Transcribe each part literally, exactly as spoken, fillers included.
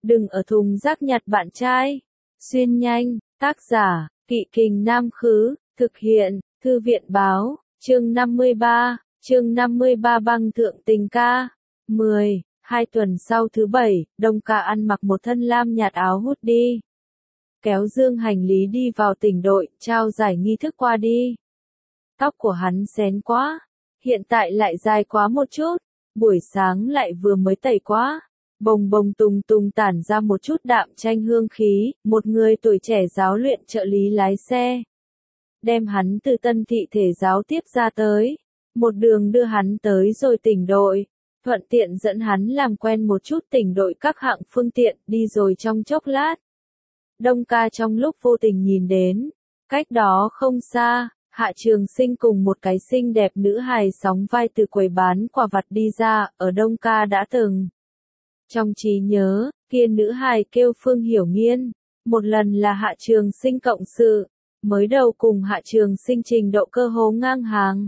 Đừng ở thùng rác nhặt bạn trai. Xuyên nhanh, tác giả, Kỵ Kình Nam Khứ, thực hiện, Thư viện Báo, chương năm mươi ba, chương năm mươi ba băng thượng tình ca. mười. Hai tuần sau thứ bảy, Đông Ca ăn mặc một thân lam nhạt áo hút đi. Kéo dương hành lý đi vào tỉnh đội, trao giải nghi thức qua đi. Tóc của hắn xén quá, hiện tại lại dài quá một chút, buổi sáng lại vừa mới tẩy quá. Bồng bồng tung tung tản ra một chút đạm chanh hương khí, một người tuổi trẻ giáo luyện trợ lý lái xe. Đem hắn từ Tân Thị thể giáo tiếp ra tới. Một đường đưa hắn tới rồi tỉnh đội. Thuận tiện dẫn hắn làm quen một chút tỉnh đội các hạng phương tiện, đi rồi trong chốc lát. Đông Ca trong lúc vô tình nhìn đến, cách đó không xa, Hạ Trường Sinh cùng một cái xinh đẹp nữ hài sóng vai từ quầy bán quà vặt đi ra, ở Đông Ca đã từng. Trong trí nhớ, kia nữ hài kêu Phương Hiểu Nghiên, một lần là Hạ Trường Sinh cộng sự, mới đầu cùng Hạ Trường Sinh trình độ cơ hồ ngang hàng.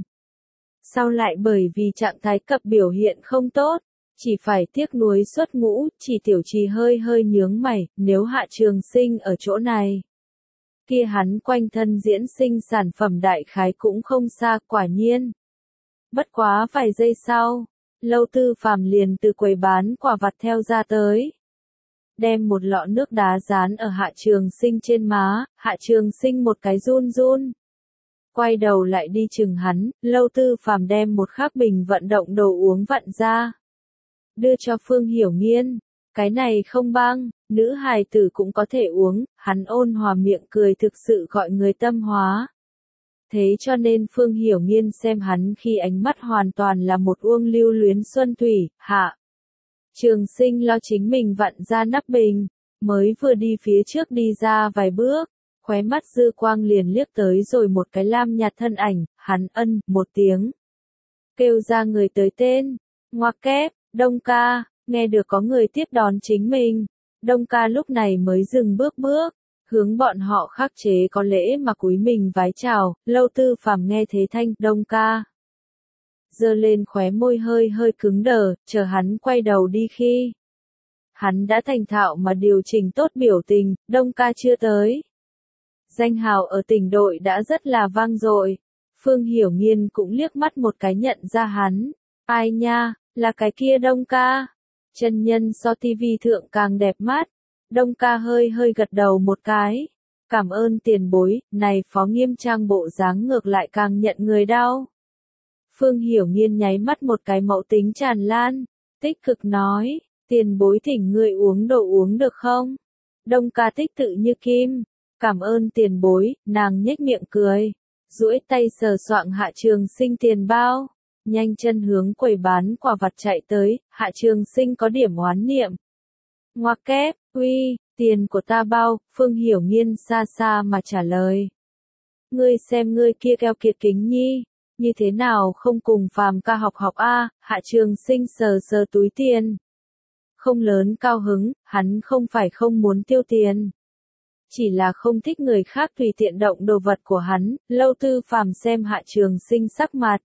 Sau lại bởi vì trạng thái cập biểu hiện không tốt, chỉ phải tiếc nuối xuất ngũ, chỉ Tiểu Trì hơi hơi nhướng mày, nếu Hạ Trường Sinh ở chỗ này. Kia hắn quanh thân diễn sinh sản phẩm đại khái cũng không xa, quả nhiên. Bất quá vài giây sau, Lâu Tư Phàm liền từ quầy bán quà vặt theo ra tới. Đem một lọ nước đá dán ở Hạ Trường Sinh trên má, Hạ Trường Sinh một cái run run. Quay đầu lại đi chừng hắn, Lâu Tư Phàm đem một khắc bình vận động đồ uống vặn ra. Đưa cho Phương Hiểu Nghiên, cái này không băng, nữ hài tử cũng có thể uống, hắn ôn hòa miệng cười thực sự gọi người tâm hóa. Thế cho nên Phương Hiểu Nghiên xem hắn khi ánh mắt hoàn toàn là một uông lưu luyến xuân thủy. Hạ Trường Sinh lo chính mình vặn ra nắp bình, mới vừa đi phía trước đi ra vài bước, khóe mắt dư quang liền liếc tới rồi một cái lam nhạt thân ảnh, hắn ân một tiếng. Kêu ra người tới tên, ngoặc kép, Đông Ca, nghe được có người tiếp đón chính mình. Đông Ca lúc này mới dừng bước bước, hướng bọn họ khắc chế có lễ mà cúi mình vái chào. Lâu Tư Phàm nghe thế thanh Đông Ca, giơ lên khóe môi hơi hơi cứng đờ, chờ hắn quay đầu đi khi. Hắn đã thành thạo mà điều chỉnh tốt biểu tình, Đông Ca chưa tới. Danh hào ở tỉnh đội đã rất là vang dội. Phương Hiểu Nghiên cũng liếc mắt một cái nhận ra hắn. Ai nha, là cái kia Đông Ca. Chân nhân so tivi thượng càng đẹp mắt. Đông Ca hơi hơi gật đầu một cái. Cảm ơn tiền bối, này Phó Nghiêm Trang bộ dáng ngược lại càng nhận người đau. Phương Hiểu Nghiên nháy mắt một cái mẫu tính tràn lan, tích cực nói, tiền bối thỉnh người uống đồ uống được không? Đông Ca tích tự như kim, cảm ơn tiền bối, nàng nhếch miệng cười, duỗi tay sờ soạng Hạ Trường Sinh tiền bao, nhanh chân hướng quầy bán quà vặt chạy tới. Hạ Trường Sinh có điểm oán niệm. Ngoặc kép, uy, tiền của ta bao? Phương Hiểu Nghiên xa xa mà trả lời. Ngươi xem ngươi kia keo kiệt kính nhi, như thế nào không cùng Phàm ca học học a? Hạ Trường Sinh sờ sờ túi tiền. Không lớn cao hứng, hắn không phải không muốn tiêu tiền. Chỉ là không thích người khác tùy tiện động đồ vật của hắn. Lâu Tư Phàm xem Hạ Trường Sinh sắc mặt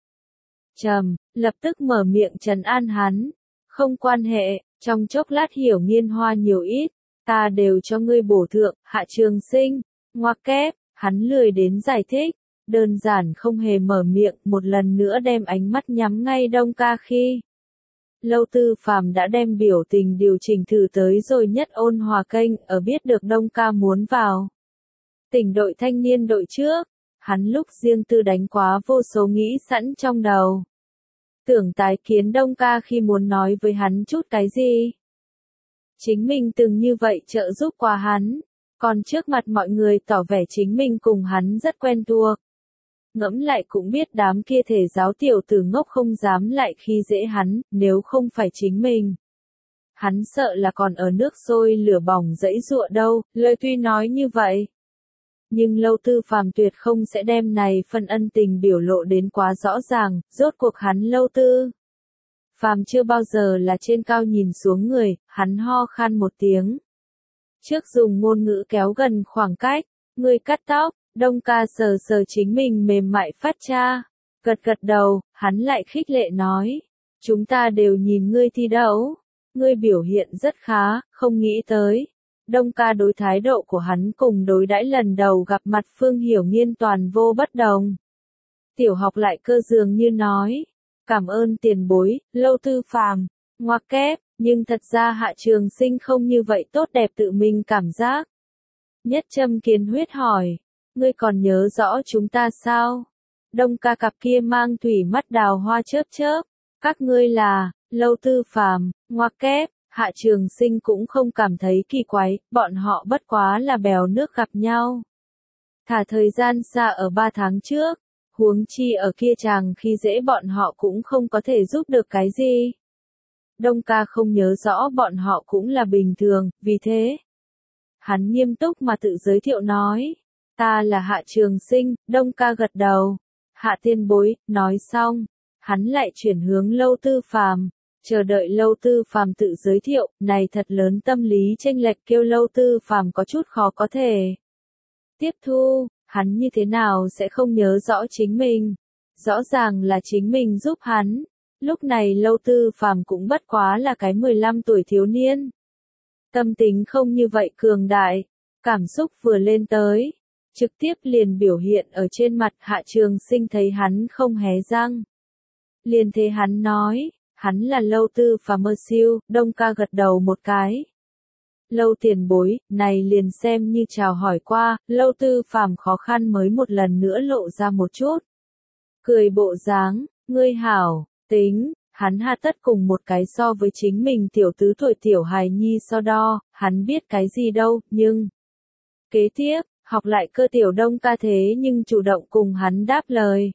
trầm, lập tức mở miệng trấn an hắn. Không quan hệ, trong chốc lát Hiểu Nghiên hoa nhiều ít, ta đều cho ngươi bổ thượng. Hạ Trường Sinh, ngoặc kép, hắn lười đến giải thích, đơn giản không hề mở miệng, một lần nữa đem ánh mắt nhắm ngay Đông Ca khi. Lâu Tư Phàm đã đem biểu tình điều chỉnh thử tới rồi nhất ôn hòa kênh, ở biết được Đông Ca muốn vào tỉnh đội thanh niên đội trước, hắn lúc riêng tư đánh quá vô số nghĩ sẵn trong đầu. Tưởng tái kiến Đông Ca khi muốn nói với hắn chút cái gì. Chính mình từng như vậy trợ giúp qua hắn, còn trước mặt mọi người tỏ vẻ chính mình cùng hắn rất quen thuộc. Ngẫm lại cũng biết đám kia thể giáo tiểu tử ngốc không dám lại khi dễ hắn, nếu không phải chính mình. Hắn sợ là còn ở nước sôi lửa bỏng dẫy giụa đâu, lời tuy nói như vậy. Nhưng Lâu Tư Phàm tuyệt không sẽ đem này phân ân tình biểu lộ đến quá rõ ràng, rốt cuộc hắn Lâu Tư Phàm chưa bao giờ là trên cao nhìn xuống người, hắn ho khan một tiếng. Trước dùng ngôn ngữ kéo gần khoảng cách, người cắt tóc. Đông Ca sờ sờ chính mình mềm mại phát cha, gật gật đầu, hắn lại khích lệ nói, chúng ta đều nhìn ngươi thi đấu, ngươi biểu hiện rất khá, không nghĩ tới. Đông ca đối thái độ của hắn cùng đối đãi lần đầu gặp mặt Phương Hiểu Nghiên toàn vô bất đồng. Tiểu học lại cơ dường như nói, cảm ơn tiền bối, Lâu Tư Phàm, ngoặc kép, nhưng thật ra Hạ Trường Sinh không như vậy tốt đẹp tự mình cảm giác. Nhất Châm Kiến Huyết hỏi, ngươi còn nhớ rõ chúng ta sao? Đông ca cặp kia mang thủy mắt đào hoa chớp chớp, các ngươi là, Lâu Tư Phàm, ngoặc kép, Hạ Trường Sinh cũng không cảm thấy kỳ quái, bọn họ bất quá là bèo nước gặp nhau. Thả thời gian xa ở ba tháng trước, huống chi ở kia chàng khi dễ bọn họ cũng không có thể giúp được cái gì. Đông ca không nhớ rõ bọn họ cũng là bình thường, vì thế. Hắn nghiêm túc mà tự giới thiệu nói, ta là Hạ Trường Sinh, Đông ca gật đầu. Hạ tiên bối, nói xong, hắn lại chuyển hướng Lâu Tư Phàm, chờ đợi Lâu Tư Phàm tự giới thiệu, này thật lớn tâm lý chênh lệch kêu Lâu Tư Phàm có chút khó có thể tiếp thu, hắn như thế nào sẽ không nhớ rõ chính mình, rõ ràng là chính mình giúp hắn. Lúc này Lâu Tư Phàm cũng bất quá là cái mười lăm tuổi thiếu niên. Tâm tính không như vậy cường đại, cảm xúc vừa lên tới, trực tiếp liền biểu hiện ở trên mặt. Hạ Trường Sinh thấy hắn không hé răng, liền thế hắn nói, hắn là Lâu Tư Phàm mơ siêu. Đông ca gật đầu một cái. Lâu tiền bối, này liền xem như chào hỏi qua. Lâu Tư Phàm khó khăn mới một lần nữa lộ ra một chút cười bộ dáng, ngươi hảo. Tính, hắn hà tất cùng một cái so với chính mình tiểu tứ tuổi tiểu hài nhi so đo, hắn biết cái gì đâu, nhưng. Kế tiếp, học lại cơ tiểu Đông ca thế nhưng chủ động cùng hắn đáp lời.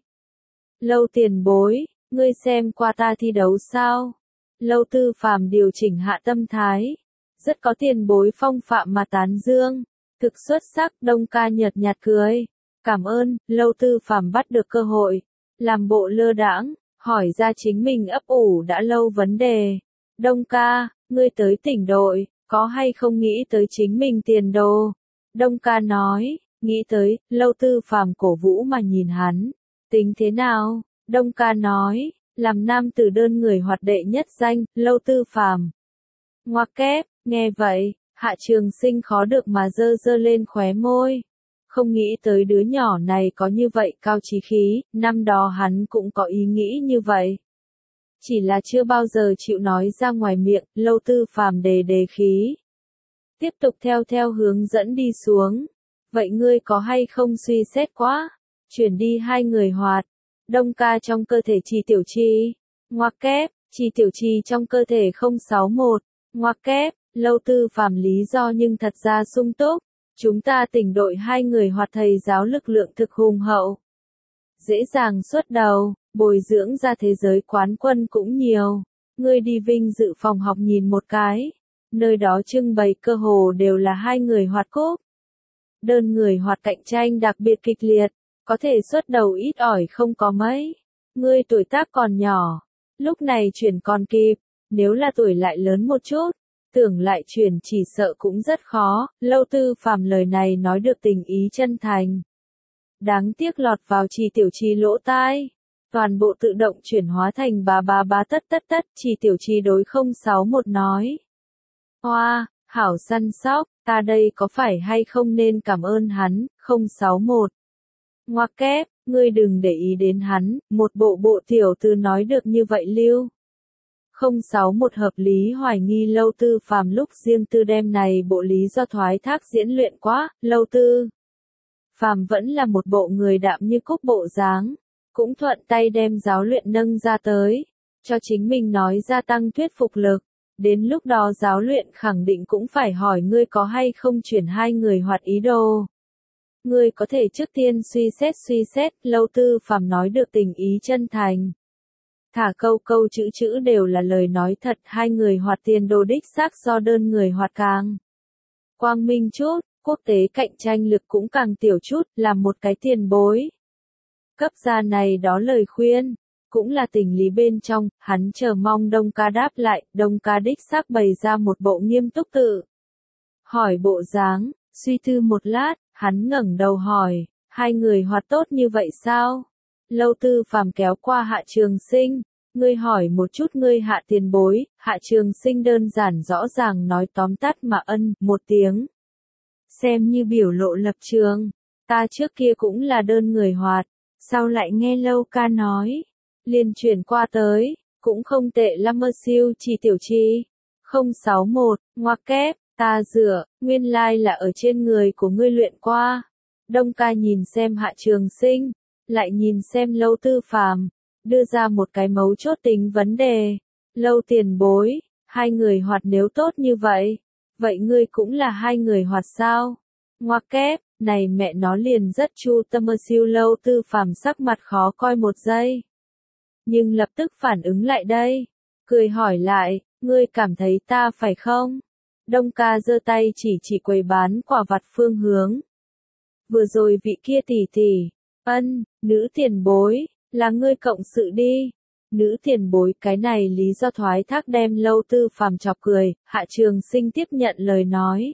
Lâu tiền bối, ngươi xem qua ta thi đấu sao? Lâu Tư Phàm điều chỉnh hạ tâm thái. Rất có tiền bối phong phạm mà tán dương. Thực xuất sắc. Đông ca nhợt nhạt cười. Cảm ơn. Lâu Tư Phàm bắt được cơ hội. Làm bộ lơ đãng. Hỏi ra chính mình ấp ủ đã lâu vấn đề. Đông ca, ngươi tới tỉnh đội, có hay không nghĩ tới chính mình tiền đồ? Đông ca nói, nghĩ tới. Lâu Tư Phàm cổ vũ mà nhìn hắn. Tính thế nào? Đông ca nói, làm nam tử đơn người hoạt đệ nhất danh. Lâu Tư Phàm. Ngoặc kép, nghe vậy, Hạ Trường Sinh khó được mà dơ dơ lên khóe môi. Không nghĩ tới đứa nhỏ này có như vậy cao chí khí, năm đó hắn cũng có ý nghĩ như vậy. Chỉ là chưa bao giờ chịu nói ra ngoài miệng. Lâu Tư Phàm đề đề khí. Tiếp tục theo theo hướng dẫn đi xuống. Vậy ngươi có hay không suy xét quá? Chuyển đi hai người hoạt. Đông ca trong cơ thể Trì Tiểu Chi. Ngoặc kép, Trì Tiểu Chi trong cơ thể không sáu mốt. Ngoặc kép, Lâu Tư Phàm lý do nhưng thật ra sung túc. Chúng ta tỉnh đội hai người hoạt thầy giáo lực lượng thực hùng hậu. Dễ dàng xuất đầu, bồi dưỡng ra thế giới quán quân cũng nhiều. Ngươi đi vinh dự phòng học nhìn một cái. Nơi đó trưng bày cơ hồ đều là hai người hoạt cúp. Đơn người hoạt cạnh tranh đặc biệt kịch liệt, có thể xuất đầu ít ỏi không có mấy. Ngươi tuổi tác còn nhỏ, lúc này chuyển còn kịp, nếu là tuổi lại lớn một chút. Tưởng lại chuyển chỉ sợ cũng rất khó. Lâu Tư Phàm lời này nói được tình ý chân thành. Đáng tiếc lọt vào Trì Tiểu Chi lỗ tai. Toàn bộ tự động chuyển hóa thành bá bá bá tất tất tất. Trì Tiểu Chi đối không sáu một nói. Hoa, hảo săn sóc, ta đây có phải hay không nên cảm ơn hắn, không sáu một. Ngoặc kép, ngươi đừng để ý đến hắn, một bộ bộ tiểu tư nói được như vậy lưu. Không sáu một hợp lý hoài nghi Lâu Tư Phàm lúc riêng tư đem này bộ lý do thoái thác diễn luyện quá. Lâu Tư Phàm vẫn là một bộ người đạm như cúc bộ dáng, cũng thuận tay đem giáo luyện nâng ra tới, cho chính mình nói gia tăng thuyết phục lực. Đến lúc đó giáo luyện khẳng định cũng phải hỏi ngươi có hay không chuyển hai người hoạt ý đồ. Ngươi có thể trước tiên suy xét suy xét. Lâu Tư Phàm nói được tình ý chân thành. Thả câu câu chữ chữ đều là lời nói thật. Hai người hoạt tiền đồ đích xác do đơn người hoạt càng quang minh chút, quốc tế cạnh tranh lực cũng càng tiểu chút. Là một cái tiền bối cấp ra này đó lời khuyên, cũng là tình lý bên trong. Hắn chờ mong Đông ca đáp lại. Đông ca đích xác bày ra một bộ nghiêm túc tự hỏi bộ dáng. Suy tư một lát, hắn ngẩng đầu hỏi, hai người hoạt tốt như vậy sao? Lâu Tư Phàm kéo qua Hạ Trường Sinh, Ngươi hỏi một chút ngươi Hạ tiền bối, Hạ Trường Sinh đơn giản rõ ràng nói tóm tắt mà ân, một tiếng. Xem như biểu lộ lập trường, ta trước kia cũng là đơn người hoạt, sau lại nghe Lâu ca nói, liền chuyển qua tới, cũng không tệ lắm mơ siêu chỉ tiểu chi. không sáu mốt, ngoặc kép, ta dựa, nguyên lai là ở trên người của ngươi luyện qua. Đông ca nhìn xem Hạ Trường Sinh, lại nhìn xem Lâu Tư Phàm, đưa ra một cái mấu chốt tính vấn đề. Lâu tiền bối, hai người hoạt nếu tốt như vậy, vậy ngươi cũng là hai người hoạt sao? Ngoặc kép, này mẹ nó liền rất chu tâm ơ siêu. Lâu Tư Phàm sắc mặt khó coi một giây, nhưng lập tức phản ứng lại đây, cười hỏi lại, ngươi cảm thấy ta phải không? Đông ca giơ tay chỉ chỉ quầy bán quả vặt phương hướng. Vừa rồi vị kia tỷ tỷ, ân, nữ tiền bối, là ngươi cộng sự đi. Nữ tiền bối, cái này lý do thoái thác đem Lâu Tư Phàm chọc cười. Hạ Trường Sinh tiếp nhận lời nói.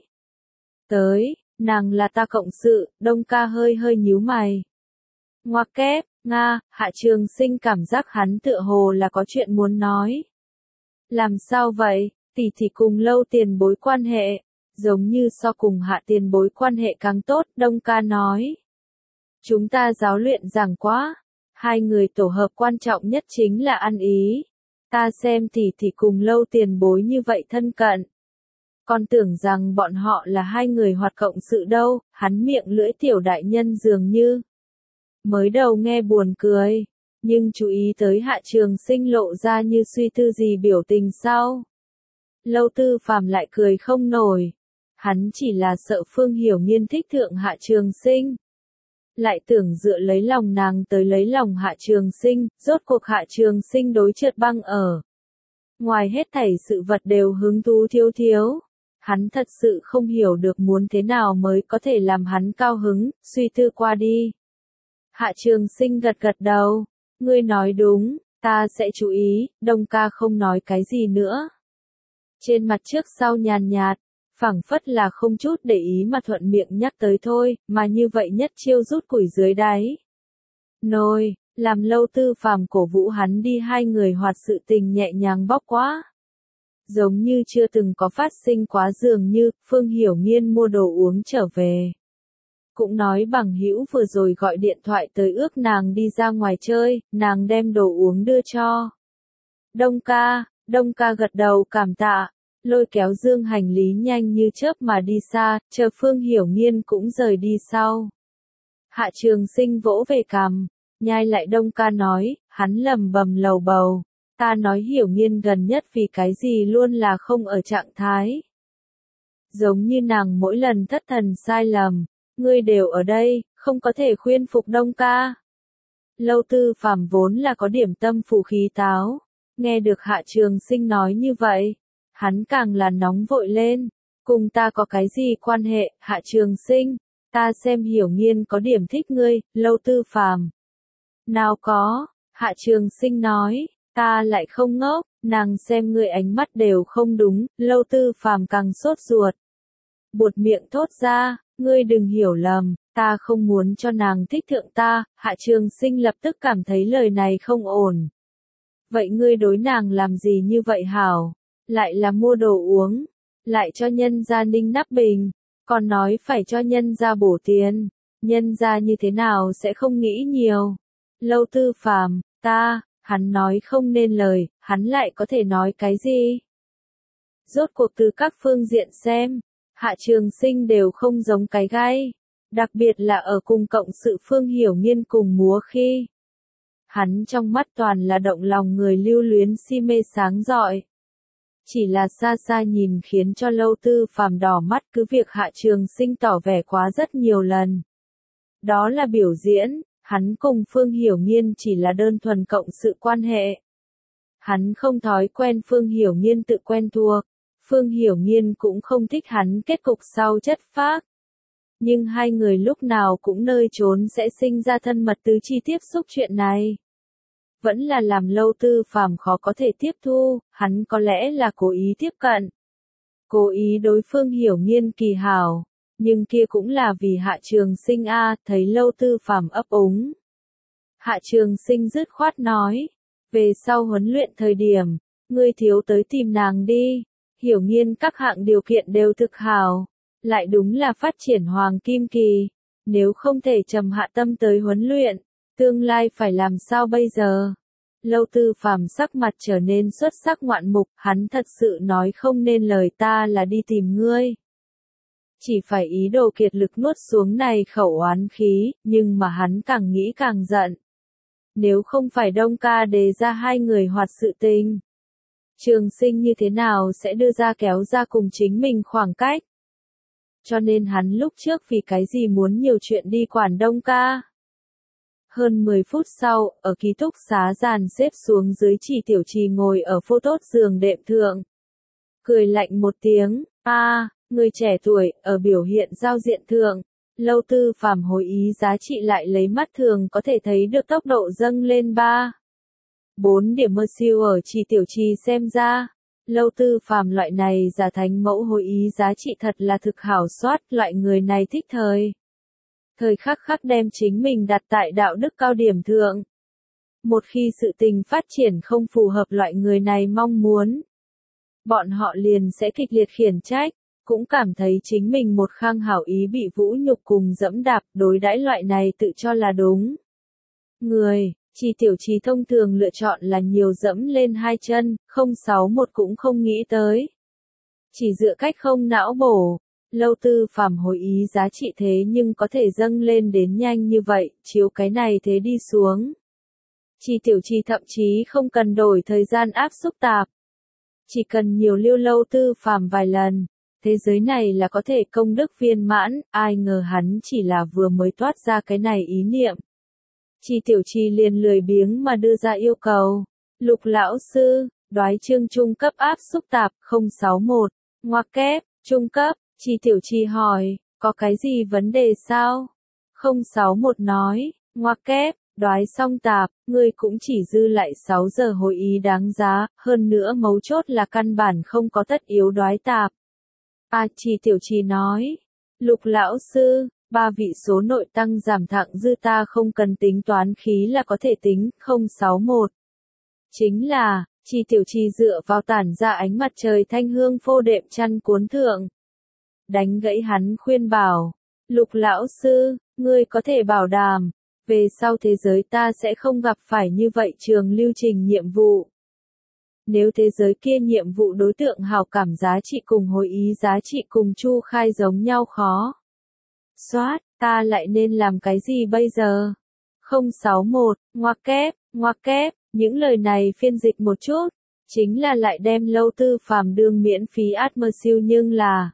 Tới, nàng là ta cộng sự. Đông ca hơi hơi nhíu mày. Ngoặc kép, Nga. Hạ Trường Sinh cảm giác hắn tựa hồ là có chuyện muốn nói. Làm sao vậy? Tỷ tỷ cùng Lâu tiền bối quan hệ, giống như so cùng Hạ tiền bối quan hệ càng tốt. Đông ca nói. Chúng ta giáo luyện giảng quá. Hai người tổ hợp quan trọng nhất chính là ăn ý. Ta xem tỷ tỷ cùng Lâu tiền bối như vậy thân cận, còn tưởng rằng bọn họ là hai người hoạt cộng sự đâu. Hắn miệng lưỡi tiểu đại nhân dường như. Mới đầu nghe buồn cười, nhưng chú ý tới Hạ Trường Sinh lộ ra như suy tư gì biểu tình sau. Lâu Tư Phàm lại cười không nổi. Hắn chỉ là sợ Phương Hiểu Nghiên thích thượng Hạ Trường Sinh, lại tưởng dựa lấy lòng nàng tới lấy lòng Hạ Trường Sinh. Rốt cuộc Hạ Trường Sinh đối trượt băng ở ngoài hết thảy sự vật đều hứng thú thiếu thiếu. Hắn thật sự không hiểu được muốn thế nào mới có thể làm hắn cao hứng. Suy tư qua đi, Hạ Trường Sinh gật gật đầu. Ngươi nói đúng, ta sẽ chú ý. Đông ca không nói cái gì nữa, trên mặt trước sau nhàn nhạt, phảng phất là không chút để ý mà thuận miệng nhắc tới thôi, mà như vậy nhất chiêu rút củi dưới đáy nồi, làm Lâu Tư Phàm cổ vũ hắn đi hai người hoạt sự tình nhẹ nhàng bóc quá. Giống như chưa từng có phát sinh quá. Dường như, Phương Hiểu Nghiên mua đồ uống trở về, cũng nói bằng hữu vừa rồi gọi điện thoại tới ước nàng đi ra ngoài chơi, nàng đem đồ uống đưa cho Đông ca. Đông ca gật đầu cảm tạ, lôi kéo dương hành lý nhanh như chớp mà đi xa, chờ Phương Hiểu Nghiên cũng rời đi sau. Hạ Trường Sinh vỗ về cằm, nhai lại Đông ca nói, hắn lầm bầm lầu bầu, ta nói Hiểu Nghiên gần nhất vì cái gì luôn là không ở trạng thái. Giống như nàng mỗi lần thất thần sai lầm, ngươi đều ở đây, không có thể khuyên phục Đông ca. Lâu Tư Phàm vốn là có điểm tâm phù khí táo, nghe được Hạ Trường Sinh nói như vậy, hắn càng là nóng vội lên. Cùng ta có cái gì quan hệ? Hạ Trường Sinh, ta xem Hiểu Nghiên có điểm thích ngươi. Lâu Tư Phàm, nào có. Hạ Trường Sinh nói, ta lại không ngốc, nàng xem ngươi ánh mắt đều không đúng. Lâu Tư Phàm càng sốt ruột, buột miệng thốt ra, ngươi đừng hiểu lầm, ta không muốn cho nàng thích thượng ta. Hạ Trường Sinh lập tức cảm thấy lời này không ổn. Vậy ngươi đối nàng làm gì như vậy hảo? Lại là mua đồ uống, lại cho nhân gia ninh nắp bình, còn nói phải cho nhân gia bổ tiền, nhân gia như thế nào sẽ không nghĩ nhiều. Lâu Tư Phàm, ta, hắn nói không nên lời, hắn lại có thể nói cái gì? Rốt cuộc từ các phương diện xem, Hạ Trường Sinh đều không giống cái gai, đặc biệt là ở cùng cộng sự Phương Hiểu Nghiên cùng múa khi. Hắn trong mắt toàn là động lòng người lưu luyến si mê sáng rọi. Chỉ là xa xa nhìn khiến cho Lâu Tư Phàm đỏ mắt. Cứ việc Hạ Trường Sinh tỏ vẻ quá rất nhiều lần, đó là biểu diễn, hắn cùng Phương Hiểu Nghiên chỉ là đơn thuần cộng sự quan hệ. Hắn không thói quen Phương Hiểu Nghiên tự quen thuộc, Phương Hiểu Nghiên cũng không thích hắn kết cục sau chất phác. Nhưng hai người lúc nào cũng nơi trốn sẽ sinh ra thân mật tứ chi tiếp xúc, chuyện này vẫn là làm Lâu Tư Phàm khó có thể tiếp thu. Hắn có lẽ là cố ý tiếp cận, cố ý đối Phương Hiểu Nghiên kỳ hảo, nhưng kia cũng là vì Hạ Trường Sinh a. Thấy Lâu Tư Phàm ấp úng, Hạ Trường Sinh dứt khoát nói, Về sau huấn luyện thời điểm, ngươi thiếu tới tìm nàng đi. Hiểu Nghiên các hạng điều kiện đều thực hảo, lại đúng là phát triển hoàng kim kỳ. Nếu không thể trầm hạ tâm tới huấn luyện, tương lai phải làm sao bây giờ? Lâu Tư Phàm sắc mặt trở nên xuất sắc ngoạn mục, hắn thật sự nói không nên lời, ta là đi tìm ngươi. Chỉ phải ý đồ kiệt lực nuốt xuống này khẩu oán khí, nhưng mà hắn càng nghĩ càng giận. Nếu không phải Đông ca đề ra hai người hoạt sự tình, Trường Sinh như thế nào sẽ đưa ra kéo ra cùng chính mình khoảng cách? Cho nên hắn lúc trước vì cái gì muốn nhiều chuyện đi quản Đông ca? Hơn mười phút sau, ở ký túc xá dàn xếp xuống dưới, Chỉ Tiểu Trì ngồi ở phô tốt giường đệm thượng. Cười lạnh một tiếng, a, người trẻ tuổi, ở biểu hiện giao diện thượng. Lâu Tư Phàm hồi ý giá trị lại lấy mắt thường có thể thấy được tốc độ dâng lên ba. bốn điểm mơ siêu ở Chỉ Tiểu Trì xem ra. Lâu Tư Phàm loại này giả thánh mẫu hồi ý giá trị thật là thực hảo soát, loại người này thích thời. Thời khắc khắc đem chính mình đặt tại đạo đức cao điểm thượng. Một khi sự tình phát triển không phù hợp loại người này mong muốn, bọn họ liền sẽ kịch liệt khiển trách, cũng cảm thấy chính mình một khang hảo ý bị vũ nhục cùng dẫm đạp, đối đãi loại này tự cho là đúng. Người, Chỉ Tiểu Trì thông thường lựa chọn là nhiều dẫm lên hai chân, không sáu một cũng không nghĩ tới. Chỉ dựa cách không não bổ. Lâu Tư Phàm hồi ý giá trị thế nhưng có thể dâng lên đến nhanh như vậy, chiếu cái này thế đi xuống. Chỉ Tiểu Trì thậm chí không cần đổi thời gian áp xúc tạp. Chỉ cần nhiều lưu Lâu Tư Phàm vài lần, thế giới này là có thể công đức viên mãn, ai ngờ hắn chỉ là vừa mới toát ra cái này ý niệm. Chỉ Tiểu Trì liền lười biếng mà đưa ra yêu cầu. Lục lão sư, đoái chương trung cấp áp xúc tạp, không sáu một, ngoặc kép, trung cấp. Chỉ Tiểu Trì hỏi, có cái gì vấn đề sao? không sáu một nói, ngoặc kép, đoái xong tạp, ngươi cũng chỉ dư lại sáu giờ hồi ý đáng giá, hơn nữa mấu chốt là căn bản không có tất yếu đoái tạp. À, Chỉ Tiểu Trì nói, Lục lão sư, ba vị số nội tăng giảm thặng dư ta không cần tính toán khí là có thể tính, không sáu một. Chính là, Chỉ Tiểu Trì dựa vào tản ra ánh mặt trời thanh hương phô đệm chăn cuốn thượng. Đánh gãy hắn khuyên bảo, Lục lão sư, ngươi có thể bảo đảm, về sau thế giới ta sẽ không gặp phải như vậy trường lưu trình nhiệm vụ. Nếu thế giới kia nhiệm vụ đối tượng hào cảm giá trị cùng hồi ý giá trị cùng chu khai giống nhau khó soát, ta lại nên làm cái gì bây giờ? không sáu một, ngoặc kép, ngoặc kép, những lời này phiên dịch một chút, chính là lại đem Lâu Tư Phàm đương miễn phí Atmer siêu nhưng là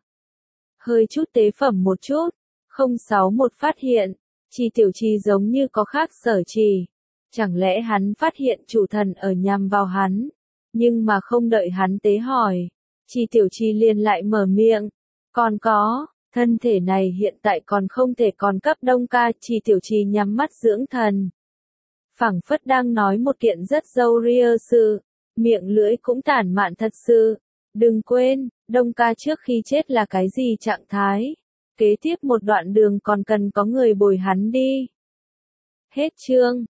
hơi chút tế phẩm một chút. không sáu một phát hiện, Chỉ Tiểu Trì giống như có khác sở trì. Chẳng lẽ hắn phát hiện chủ thần ở nhằm vào hắn, nhưng mà không đợi hắn tế hỏi, Chỉ Tiểu Trì liền lại mở miệng, còn có, thân thể này hiện tại còn không thể còn cấp Đông ca. Chỉ Tiểu Trì nhắm mắt dưỡng thần, phảng phất đang nói một kiện rất dâu ria sự, miệng lưỡi cũng tản mạn thật sự. Đừng quên, Đông ca trước khi chết là cái gì trạng thái? Kế tiếp một đoạn đường còn cần có người bồi hắn đi. Hết chương.